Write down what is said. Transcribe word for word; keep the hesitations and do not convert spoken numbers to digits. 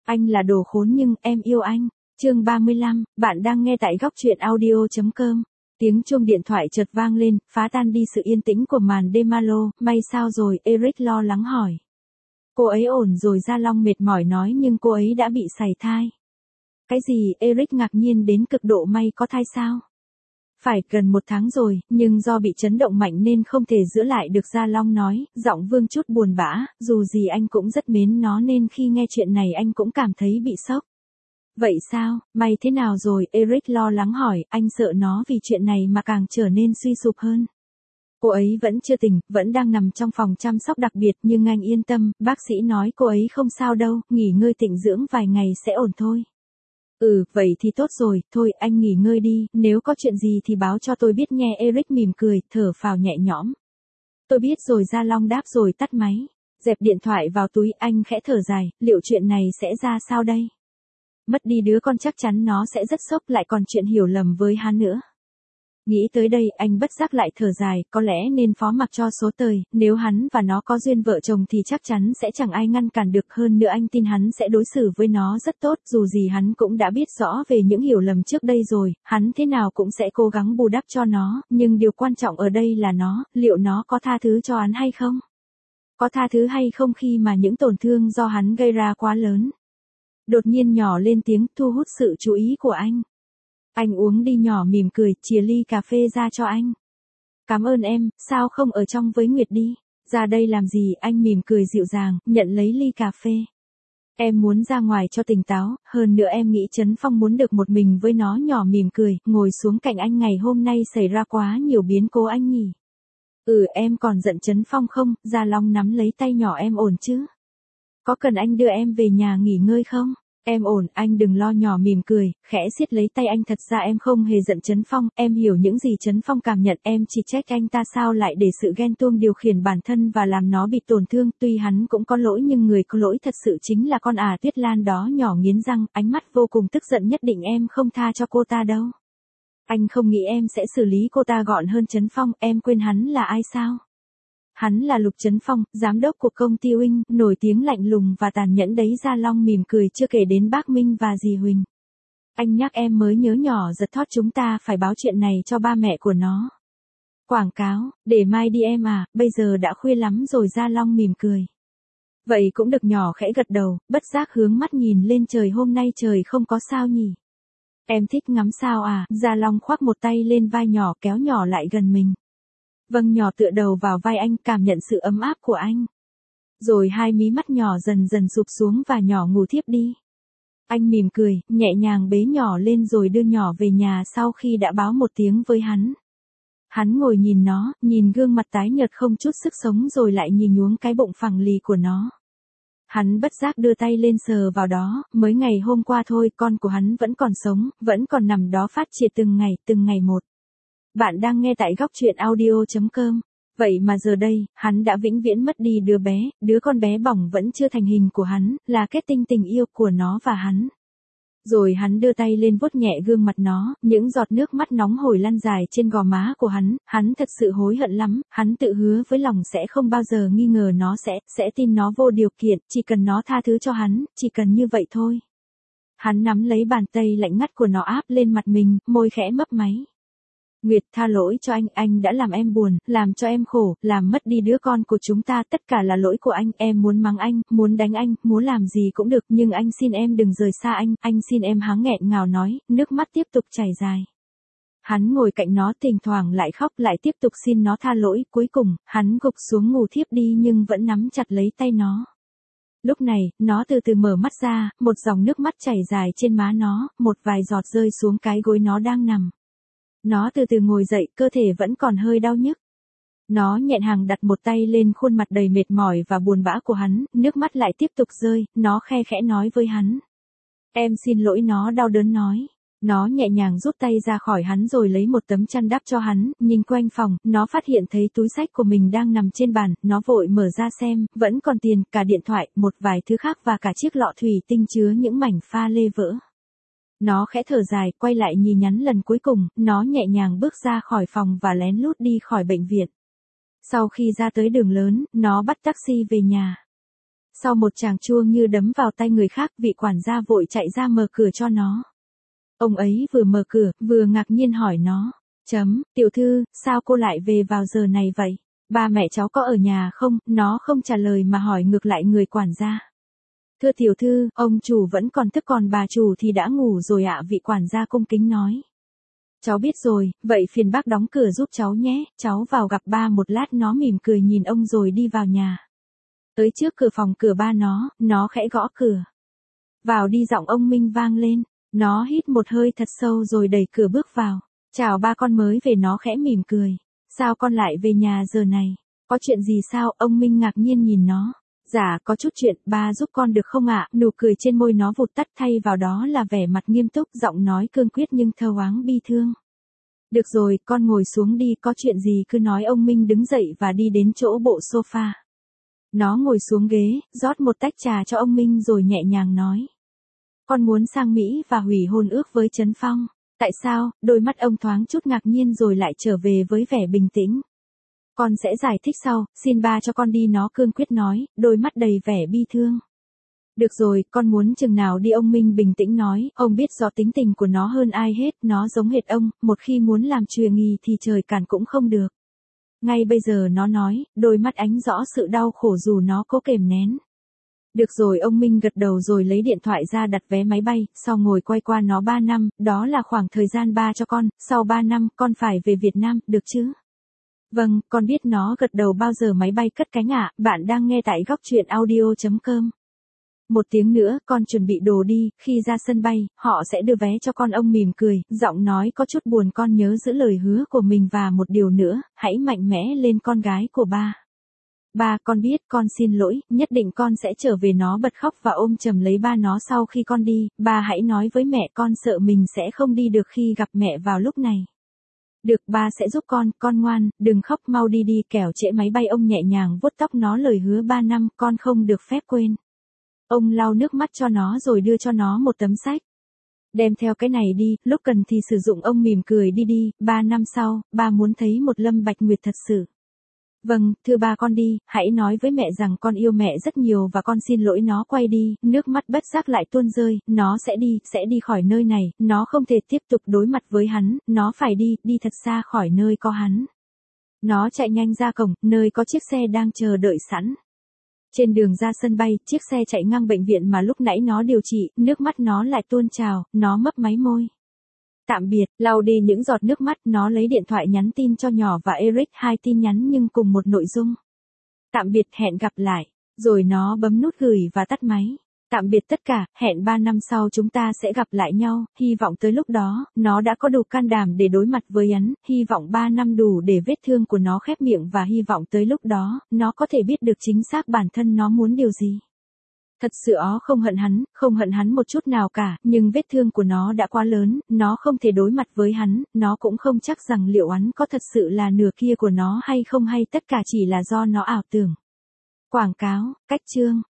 Anh là đồ khốn nhưng em yêu anh. Chương ba mươi lăm, bạn đang nghe tại góc truyện audio chấm com. Tiếng chuông điện thoại chợt vang lên, phá tan đi sự yên tĩnh của màn đêm malo. May sao rồi? Eric lo lắng hỏi. Cô ấy ổn rồi, Gia Long mệt mỏi nói, nhưng cô ấy đã bị sảy thai. Cái gì? Eric ngạc nhiên đến cực độ. May có thai sao? Phải, gần một tháng rồi, nhưng do bị chấn động mạnh nên không thể giữ lại được, Gia Long nói, giọng Vương chút buồn bã, dù gì anh cũng rất mến nó nên khi nghe chuyện này anh cũng cảm thấy bị sốc. Vậy sao? May thế nào rồi? Eric lo lắng hỏi, anh sợ nó vì chuyện này mà càng trở nên suy sụp hơn. Cô ấy vẫn chưa tỉnh, vẫn đang nằm trong phòng chăm sóc đặc biệt, nhưng anh yên tâm, bác sĩ nói cô ấy không sao đâu, nghỉ ngơi tĩnh dưỡng vài ngày sẽ ổn thôi. Ừ, vậy thì tốt rồi, thôi anh nghỉ ngơi đi, nếu có chuyện gì thì báo cho tôi biết nghe. Eric mỉm cười, thở phào nhẹ nhõm. Tôi biết rồi, Gia Long đáp rồi tắt máy. Dẹp điện thoại vào túi, anh khẽ thở dài, liệu chuyện này sẽ ra sao đây? Mất đi đứa con chắc chắn nó sẽ rất sốc, lại còn chuyện hiểu lầm với hắn nữa. Nghĩ tới đây, anh bất giác lại thở dài, có lẽ nên phó mặc cho số trời, nếu hắn và nó có duyên vợ chồng thì chắc chắn sẽ chẳng ai ngăn cản được, hơn nữa anh tin hắn sẽ đối xử với nó rất tốt, dù gì hắn cũng đã biết rõ về những hiểu lầm trước đây rồi, hắn thế nào cũng sẽ cố gắng bù đắp cho nó, nhưng điều quan trọng ở đây là nó, liệu nó có tha thứ cho hắn hay không? Có tha thứ hay không khi mà những tổn thương do hắn gây ra quá lớn? Đột nhiên nhỏ lên tiếng, thu hút sự chú ý của anh. Anh uống đi, nhỏ mỉm cười, chìa ly cà phê ra cho anh. Cảm ơn em, sao không ở trong với Nguyệt đi? Ra đây làm gì? Anh mỉm cười dịu dàng, nhận lấy ly cà phê. Em muốn ra ngoài cho tỉnh táo, hơn nữa em nghĩ Trấn Phong muốn được một mình với nó. Nhỏ mỉm cười, ngồi xuống cạnh anh. Ngày hôm nay xảy ra quá nhiều biến cố anh nhỉ? Ừ, em còn giận Trấn Phong không? Gia Long nắm lấy tay nhỏ, em ổn chứ? Có cần anh đưa em về nhà nghỉ ngơi không? Em ổn, anh đừng lo. Nhỏ mỉm cười, khẽ siết lấy tay anh. Thật ra em không hề giận Trấn Phong, em hiểu những gì Trấn Phong cảm nhận, em chỉ trách anh ta sao lại để sự ghen tuông điều khiển bản thân và làm nó bị tổn thương, tuy hắn cũng có lỗi nhưng người có lỗi thật sự chính là con ả Tuyết Lan đó. Nhỏ nghiến răng, ánh mắt vô cùng tức giận, nhất định em không tha cho cô ta đâu. Anh không nghĩ em sẽ xử lý cô ta gọn hơn Trấn Phong, em quên hắn là ai sao? Hắn là Lục Trấn Phong, giám đốc của công ty Huynh, nổi tiếng lạnh lùng và tàn nhẫn đấy. Gia Long mỉm cười, chưa kể đến bác Minh và dì Huỳnh. Anh nhắc em mới nhớ, nhỏ giật thót, chúng ta phải báo chuyện này cho ba mẹ của nó. Quảng cáo, để mai đi em à, bây giờ đã khuya lắm rồi. Gia Long mỉm cười. Vậy cũng được, nhỏ khẽ gật đầu, bất giác hướng mắt nhìn lên trời, hôm nay trời không có sao nhỉ? Em thích ngắm sao à? Gia Long khoác một tay lên vai nhỏ, kéo nhỏ lại gần mình. Vâng, nhỏ tựa đầu vào vai anh, cảm nhận sự ấm áp của anh. Rồi hai mí mắt nhỏ dần dần sụp xuống và nhỏ ngủ thiếp đi. Anh mỉm cười, nhẹ nhàng bế nhỏ lên rồi đưa nhỏ về nhà sau khi đã báo một tiếng với hắn. Hắn ngồi nhìn nó, nhìn gương mặt tái nhợt không chút sức sống, rồi lại nhìn nhuốm cái bụng phẳng lì của nó. Hắn bất giác đưa tay lên sờ vào đó, mới ngày hôm qua thôi, con của hắn vẫn còn sống, vẫn còn nằm đó phát triển từng ngày, từng ngày một. Bạn đang nghe tại góc truyện audio chấm com. Vậy mà giờ đây, hắn đã vĩnh viễn mất đi đứa bé, đứa con bé bỏng vẫn chưa thành hình của hắn, là kết tinh tình yêu của nó và hắn. Rồi hắn đưa tay lên vuốt nhẹ gương mặt nó, những giọt nước mắt nóng hổi lăn dài trên gò má của hắn, hắn thật sự hối hận lắm, hắn tự hứa với lòng sẽ không bao giờ nghi ngờ nó, sẽ, sẽ tin nó vô điều kiện, chỉ cần nó tha thứ cho hắn, chỉ cần như vậy thôi. Hắn nắm lấy bàn tay lạnh ngắt của nó áp lên mặt mình, môi khẽ mấp máy. Nguyệt, tha lỗi cho anh, anh đã làm em buồn, làm cho em khổ, làm mất đi đứa con của chúng ta, tất cả là lỗi của anh, em muốn mắng anh, muốn đánh anh, muốn làm gì cũng được, nhưng anh xin em đừng rời xa anh, anh xin em. Hắn nghẹn ngào nói, nước mắt tiếp tục chảy dài. Hắn ngồi cạnh nó, thỉnh thoảng lại khóc, lại tiếp tục xin nó tha lỗi, cuối cùng, hắn gục xuống ngủ thiếp đi nhưng vẫn nắm chặt lấy tay nó. Lúc này, nó từ từ mở mắt ra, một dòng nước mắt chảy dài trên má nó, một vài giọt rơi xuống cái gối nó đang nằm. Nó từ từ ngồi dậy, cơ thể vẫn còn hơi đau nhức. Nó nhẹ nhàng đặt một tay lên khuôn mặt đầy mệt mỏi và buồn bã của hắn, nước mắt lại tiếp tục rơi, nó khe khẽ nói với hắn. Em xin lỗi, nó đau đớn nói. Nó nhẹ nhàng rút tay ra khỏi hắn rồi lấy một tấm chăn đắp cho hắn, nhìn quanh phòng, nó phát hiện thấy túi xách của mình đang nằm trên bàn, nó vội mở ra xem, vẫn còn tiền, cả điện thoại, một vài thứ khác và cả chiếc lọ thủy tinh chứa những mảnh pha lê vỡ. Nó khẽ thở dài, quay lại nhìn nhắn lần cuối cùng, nó nhẹ nhàng bước ra khỏi phòng và lén lút đi khỏi bệnh viện. Sau khi ra tới đường lớn, nó bắt taxi về nhà. Sau một tràng chua như đấm vào tay người khác, vị quản gia vội chạy ra mở cửa cho nó. Ông ấy vừa mở cửa, vừa ngạc nhiên hỏi nó. Chấm, tiểu thư, sao cô lại về vào giờ này vậy? Ba mẹ cháu có ở nhà không? Nó không trả lời mà hỏi ngược lại người quản gia. Thưa tiểu thư, ông chủ vẫn còn thức còn bà chủ thì đã ngủ rồi ạ, vị quản gia cung kính nói. Cháu biết rồi, vậy phiền bác đóng cửa giúp cháu nhé, cháu vào gặp ba một lát. Nó mỉm cười nhìn ông rồi đi vào nhà. Tới trước cửa phòng cửa ba nó, nó khẽ gõ cửa. Vào đi, giọng ông Minh vang lên. Nó hít một hơi thật sâu rồi đẩy cửa bước vào. Chào ba, con mới về. Nó khẽ mỉm cười. Sao con lại về nhà giờ này? Có chuyện gì sao? Ông Minh ngạc nhiên nhìn nó. Dạ, có chút chuyện, ba giúp con được không ạ? Nụ cười trên môi nó vụt tắt, thay vào đó là vẻ mặt nghiêm túc, giọng nói cương quyết nhưng thơ oáng bi thương. Được rồi, con ngồi xuống đi, có chuyện gì cứ nói. Ông Minh đứng dậy và đi đến chỗ bộ sofa. Nó ngồi xuống ghế, rót một tách trà cho ông Minh rồi nhẹ nhàng nói. Con muốn sang Mỹ và hủy hôn ước với Trấn Phong. Tại sao? Đôi mắt ông thoáng chút ngạc nhiên rồi lại trở về với vẻ bình tĩnh. Con sẽ giải thích sau, xin ba cho con đi, nó cương quyết nói, đôi mắt đầy vẻ bi thương. Được rồi, con muốn chừng nào đi? Ông Minh bình tĩnh nói, ông biết rõ tính tình của nó hơn ai hết, nó giống hệt ông, một khi muốn làm chuyền nghì thì trời cản cũng không được. Ngay bây giờ, nó nói, đôi mắt ánh rõ sự đau khổ dù nó cố kềm nén. Được rồi, ông Minh gật đầu rồi lấy điện thoại ra đặt vé máy bay, sau ngồi quay qua nó. Ba năm, đó là khoảng thời gian ba cho con, sau ba năm, con phải về Việt Nam, được chứ? Vâng, con biết. Nó gật đầu. Bao giờ máy bay cất cánh ạ? À? Bạn đang nghe tại góc truyện audio chấm com. Một tiếng nữa, con chuẩn bị đồ đi, khi ra sân bay, họ sẽ đưa vé cho con. Ông mỉm cười, giọng nói có chút buồn. Con nhớ giữ lời hứa của mình và một điều nữa, hãy mạnh mẽ lên, con gái của ba. Ba, con biết, con xin lỗi, nhất định con sẽ trở về. Nó bật khóc và ôm chầm lấy ba nó. Sau khi con đi, ba hãy nói với mẹ, con sợ mình sẽ không đi được khi gặp mẹ vào lúc này. Được, ba sẽ giúp con, con ngoan, đừng khóc, mau đi đi, kẻo trễ máy bay. Ông nhẹ nhàng vuốt tóc nó, lời hứa ba năm, con không được phép quên. Ông lau nước mắt cho nó rồi đưa cho nó một tấm sách. Đem theo cái này đi, lúc cần thì sử dụng. Ông mỉm cười, đi đi, ba năm sau, ba muốn thấy một Lâm Bạch Nguyệt thật sự. Vâng, thưa ba, con đi, hãy nói với mẹ rằng con yêu mẹ rất nhiều và con xin lỗi. Nó quay đi, nước mắt bất giác lại tuôn rơi. Nó sẽ đi, sẽ đi khỏi nơi này, nó không thể tiếp tục đối mặt với hắn, nó phải đi, đi thật xa khỏi nơi có hắn. Nó chạy nhanh ra cổng, nơi có chiếc xe đang chờ đợi sẵn. Trên đường ra sân bay, chiếc xe chạy ngang bệnh viện mà lúc nãy nó điều trị, nước mắt nó lại tuôn trào, nó mấp máy môi. Tạm biệt, lau đi những giọt nước mắt, nó lấy điện thoại nhắn tin cho nhỏ và Eric, hai tin nhắn nhưng cùng một nội dung. Tạm biệt, hẹn gặp lại. Rồi nó bấm nút gửi và tắt máy. Tạm biệt tất cả, hẹn ba năm sau chúng ta sẽ gặp lại nhau, hy vọng tới lúc đó, nó đã có đủ can đảm để đối mặt với hắn, hy vọng ba năm đủ để vết thương của nó khép miệng và hy vọng tới lúc đó, nó có thể biết được chính xác bản thân nó muốn điều gì. Thật sự ó không hận hắn, không hận hắn một chút nào cả, nhưng vết thương của nó đã quá lớn, nó không thể đối mặt với hắn, nó cũng không chắc rằng liệu hắn có thật sự là nửa kia của nó hay không, hay tất cả chỉ là do nó ảo tưởng. Quảng cáo, cách chương.